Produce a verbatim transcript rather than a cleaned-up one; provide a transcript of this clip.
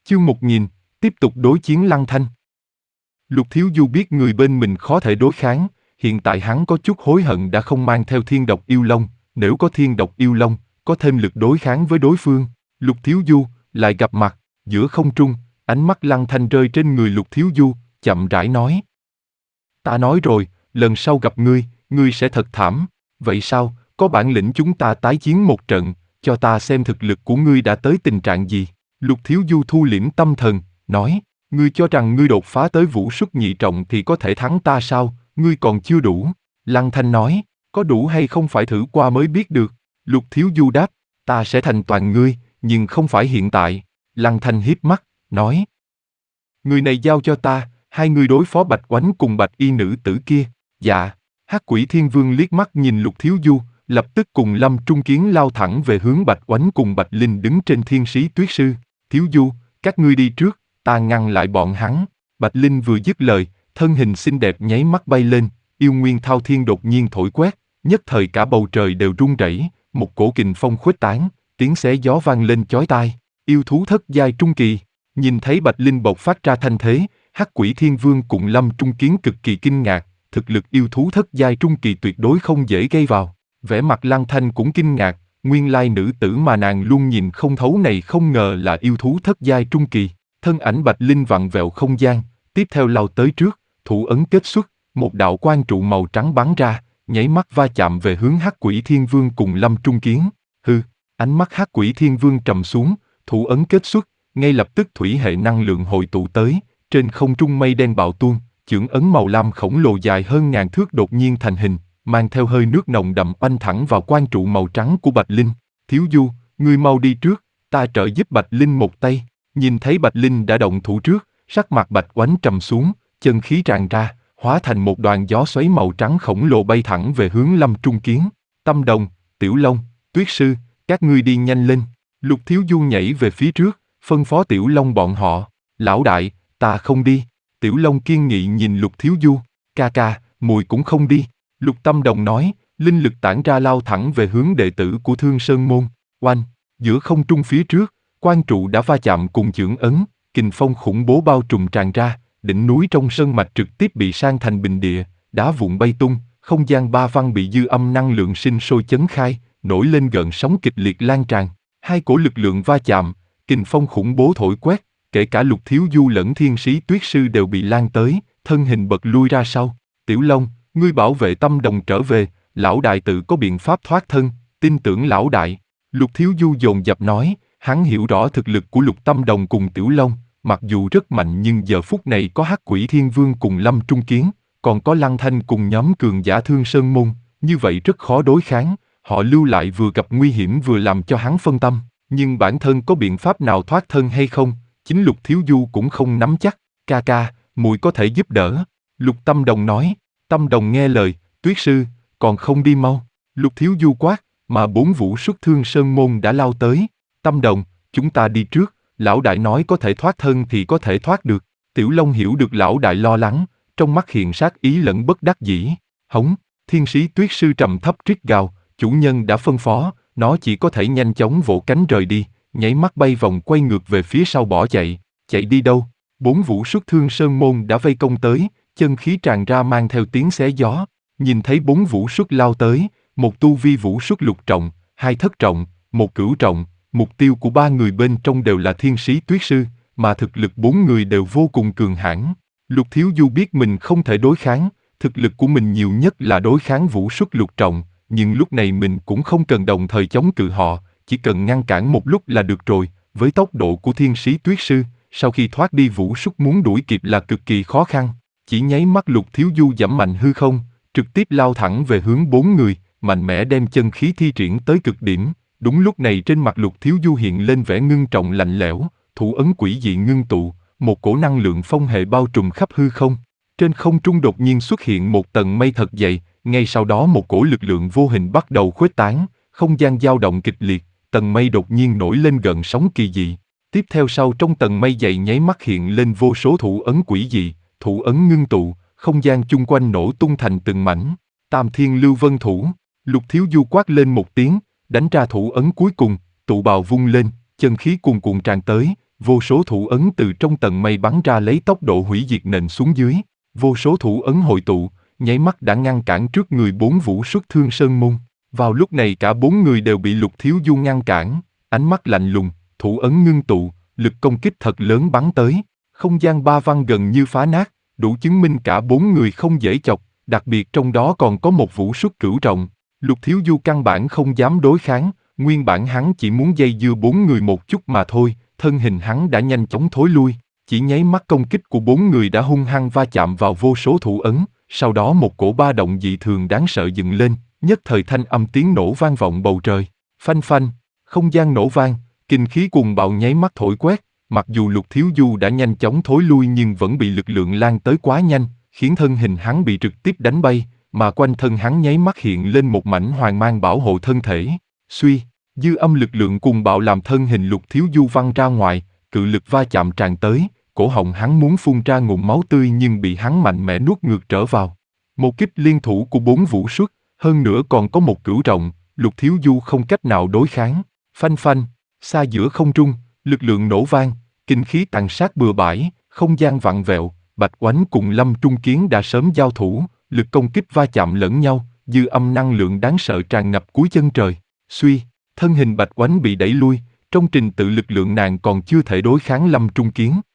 Chương một nghìn, tiếp tục đối chiến Lăng Thanh. Lục Thiếu Du biết người bên mình khó thể đối kháng, hiện tại hắn có chút hối hận đã không mang theo thiên độc yêu long, nếu có thiên độc yêu long, có thêm lực đối kháng với đối phương. Lục Thiếu Du lại gặp mặt, giữa không trung, ánh mắt Lăng Thanh rơi trên người Lục Thiếu Du, chậm rãi nói. Ta nói rồi, lần sau gặp ngươi, ngươi sẽ thật thảm, vậy sao, có bản lĩnh chúng ta tái chiến một trận, cho ta xem thực lực của ngươi đã tới tình trạng gì. Lục Thiếu Du thu liễm tâm thần, nói, ngươi cho rằng ngươi đột phá tới vũ xuất nhị trọng thì có thể thắng ta sao, ngươi còn chưa đủ. Lăng Thanh nói, có đủ hay không phải thử qua mới biết được. Lục Thiếu Du đáp, ta sẽ thành toàn ngươi, nhưng không phải hiện tại. Lăng Thanh hiếp mắt, nói, người này giao cho ta, hai người đối phó Bạch Oánh cùng Bạch Y nữ tử kia. Dạ. Hắc Quỷ Thiên Vương liếc mắt nhìn Lục Thiếu Du, lập tức cùng Lâm Trung Kiến lao thẳng về hướng Bạch Oánh cùng Bạch Linh đứng trên Thiên Sĩ Tuyết Sư. Thiếu Du, các ngươi đi trước, ta ngăn lại bọn hắn. Bạch Linh vừa dứt lời, thân hình xinh đẹp nháy mắt bay lên, yêu nguyên thao thiên đột nhiên thổi quét, nhất thời cả bầu trời đều rung rẩy, một cổ kình phong khuếch tán, tiếng xé gió vang lên chói tai. Yêu thú thất giai trung kỳ. Nhìn thấy Bạch Linh bộc phát ra thanh thế, Hắc Quỷ Thiên Vương cùng Lâm Trung Kiến cực kỳ kinh ngạc, thực lực yêu thú thất giai trung kỳ tuyệt đối không dễ gây vào. Vẻ mặt Lăng Thanh cũng kinh ngạc, nguyên lai nữ tử mà nàng luôn nhìn không thấu này không ngờ là yêu thú thất giai trung kỳ. Thân ảnh Bạch Linh vặn vẹo không gian, tiếp theo lao tới trước, thủ ấn kết xuất, một đạo quang trụ màu trắng bắn ra, nháy mắt va chạm về hướng Hắc Quỷ Thiên Vương cùng Lâm Trung Kiến. Hư, ánh mắt Hắc Quỷ Thiên Vương trầm xuống, thủ ấn kết xuất, ngay lập tức thủy hệ năng lượng hội tụ tới, trên không trung mây đen bạo tuôn, chưởng ấn màu lam khổng lồ dài hơn ngàn thước đột nhiên thành hình, mang theo hơi nước nồng đậm oanh thẳng vào quang trụ màu trắng của Bạch Linh. Thiếu Du, ngươi mau đi trước, ta trợ giúp Bạch Linh một tay. Nhìn thấy Bạch Linh đã động thủ trước, sắc mặt Bạch Oánh trầm xuống, chân khí tràn ra, hóa thành một đoàn gió xoáy màu trắng khổng lồ bay thẳng về hướng Lâm Trung Kiến. Tâm Đồng, Tiểu Long, Tuyết Sư, các ngươi đi nhanh lên. Lục Thiếu Du nhảy về phía trước, phân phó Tiểu Long bọn họ. Lão đại, ta không đi. Tiểu Long kiên nghị nhìn Lục Thiếu Du. Ca ca, mùi cũng không đi. Lục Tâm Đồng nói, linh lực tản ra lao thẳng về hướng đệ tử của Thương Sơn Môn. Oanh, giữa không trung phía trước, quang trụ đã va chạm cùng chưởng ấn, kình phong khủng bố bao trùm tràn ra, đỉnh núi trong sơn mạch trực tiếp bị san thành bình địa, đá vụn bay tung, không gian ba văn bị dư âm năng lượng sinh sôi chấn khai, nổi lên gợn sóng kịch liệt lan tràn. Hai cổ lực lượng va chạm, kình phong khủng bố thổi quét, kể cả Lục Thiếu Du lẫn Thiên Sĩ Tuyết Sư đều bị lan tới, thân hình bật lui ra sau. Tiểu Long, ngươi bảo vệ Tâm Đồng trở về, lão đại tự có biện pháp thoát thân, tin tưởng lão đại. Lục Thiếu Du dồn dập nói, hắn hiểu rõ thực lực của Lục Tâm Đồng cùng Tiểu Long, mặc dù rất mạnh nhưng giờ phút này có Hắc Quỷ Thiên Vương cùng Lâm Trung Kiến, còn có Lăng Thanh cùng nhóm cường giả Thương Sơn Môn, như vậy rất khó đối kháng, họ lưu lại vừa gặp nguy hiểm vừa làm cho hắn phân tâm, nhưng bản thân có biện pháp nào thoát thân hay không, chính Lục Thiếu Du cũng không nắm chắc. Ca ca, muội có thể giúp đỡ. Lục Tâm Đồng nói. Tâm Đồng nghe lời, Tuyết Sư, còn không đi mau. Lục Thiếu Du quát, mà bốn vũ xuất Thương Sơn Môn đã lao tới. Tâm Đồng, chúng ta đi trước, lão đại nói có thể thoát thân thì có thể thoát được. Tiểu Long hiểu được lão đại lo lắng, trong mắt hiện sát ý lẫn bất đắc dĩ. Hống, Thiên Sĩ Tuyết Sư trầm thấp rít gào, chủ nhân đã phân phó, nó chỉ có thể nhanh chóng vỗ cánh rời đi, nháy mắt bay vòng quay ngược về phía sau bỏ chạy. Chạy đi đâu? Bốn vũ xuất Thương Sơn Môn đã vây công tới, chân khí tràn ra mang theo tiếng xé gió. Nhìn thấy bốn vũ xuất lao tới, một tu vi vũ xuất lục trọng, hai thất trọng, một cửu trọng, mục tiêu của ba người bên trong đều là Thiên Sĩ Tuyết Sư, mà thực lực bốn người đều vô cùng cường hãn. Lục Thiếu Du biết mình không thể đối kháng, thực lực của mình nhiều nhất là đối kháng vũ xuất lục trọng, nhưng lúc này mình cũng không cần đồng thời chống cự họ, chỉ cần ngăn cản một lúc là được rồi. Với tốc độ của Thiên Sĩ Tuyết Sư, sau khi thoát đi vũ xuất muốn đuổi kịp là cực kỳ khó khăn. Chỉ nháy mắt Lục Thiếu Du giẫm mạnh hư không, trực tiếp lao thẳng về hướng bốn người, mạnh mẽ đem chân khí thi triển tới cực điểm. Đúng lúc này trên mặt Lục Thiếu Du hiện lên vẻ ngưng trọng lạnh lẽo, thủ ấn quỷ dị ngưng tụ, một cổ năng lượng phong hệ bao trùm khắp hư không. Trên không trung đột nhiên xuất hiện một tầng mây thật dày, ngay sau đó một cổ lực lượng vô hình bắt đầu khuếch tán, không gian dao động kịch liệt, tầng mây đột nhiên nổi lên gợn sóng kỳ dị. Tiếp theo sau trong tầng mây dày nháy mắt hiện lên vô số thủ ấn quỷ dị, thủ ấn ngưng tụ, không gian chung quanh nổ tung thành từng mảnh. Tam Thiên Lưu Vân Thủ, Lục Thiếu Du quát lên một tiếng, đánh ra thủ ấn cuối cùng, tụ bào vung lên, chân khí cuồn cuộn tràn tới, vô số thủ ấn từ trong tầng mây bắn ra lấy tốc độ hủy diệt nện xuống dưới, vô số thủ ấn hội tụ, nháy mắt đã ngăn cản trước người bốn vũ xuất Thương Sơn Môn. Vào lúc này cả bốn người đều bị Lục Thiếu Du ngăn cản, ánh mắt lạnh lùng, thủ ấn ngưng tụ, lực công kích thật lớn bắn tới, không gian ba văn gần như phá nát, đủ chứng minh cả bốn người không dễ chọc, đặc biệt trong đó còn có một vũ xuất Cửu Trọng. Lục Thiếu Du căn bản không dám đối kháng, nguyên bản hắn chỉ muốn dây dưa bốn người một chút mà thôi, thân hình hắn đã nhanh chóng thối lui, chỉ nháy mắt công kích của bốn người đã hung hăng va chạm vào vô số thủ ấn, sau đó một cổ ba động dị thường đáng sợ dựng lên, nhất thời thanh âm tiếng nổ vang vọng bầu trời, phanh phanh, không gian nổ vang, kinh khí cuồng bạo nháy mắt thổi quét, mặc dù Lục Thiếu Du đã nhanh chóng thối lui nhưng vẫn bị lực lượng lan tới quá nhanh, khiến thân hình hắn bị trực tiếp đánh bay, mà quanh thân hắn nháy mắt hiện lên một mảnh hoàng mang bảo hộ thân thể. Suy, dư âm lực lượng cuồng bạo làm thân hình Lục Thiếu Du văng ra ngoài, cự lực va chạm tràn tới, cổ họng hắn muốn phun ra ngụm máu tươi nhưng bị hắn mạnh mẽ nuốt ngược trở vào. Một kích liên thủ của bốn vũ xuất, hơn nữa còn có một Cửu Trọng, Lục Thiếu Du không cách nào đối kháng. Phanh phanh, xa giữa không trung, lực lượng nổ vang, kinh khí tàn sát bừa bãi, không gian vặn vẹo, Bạch Oánh cùng Lâm Trung Kiến đã sớm giao thủ, lực công kích va chạm lẫn nhau, dư âm năng lượng đáng sợ tràn ngập cuối chân trời. Suy, thân hình Bạch Oánh bị đẩy lui, trong trình tự lực lượng nàng còn chưa thể đối kháng Lâm Trung Kiến.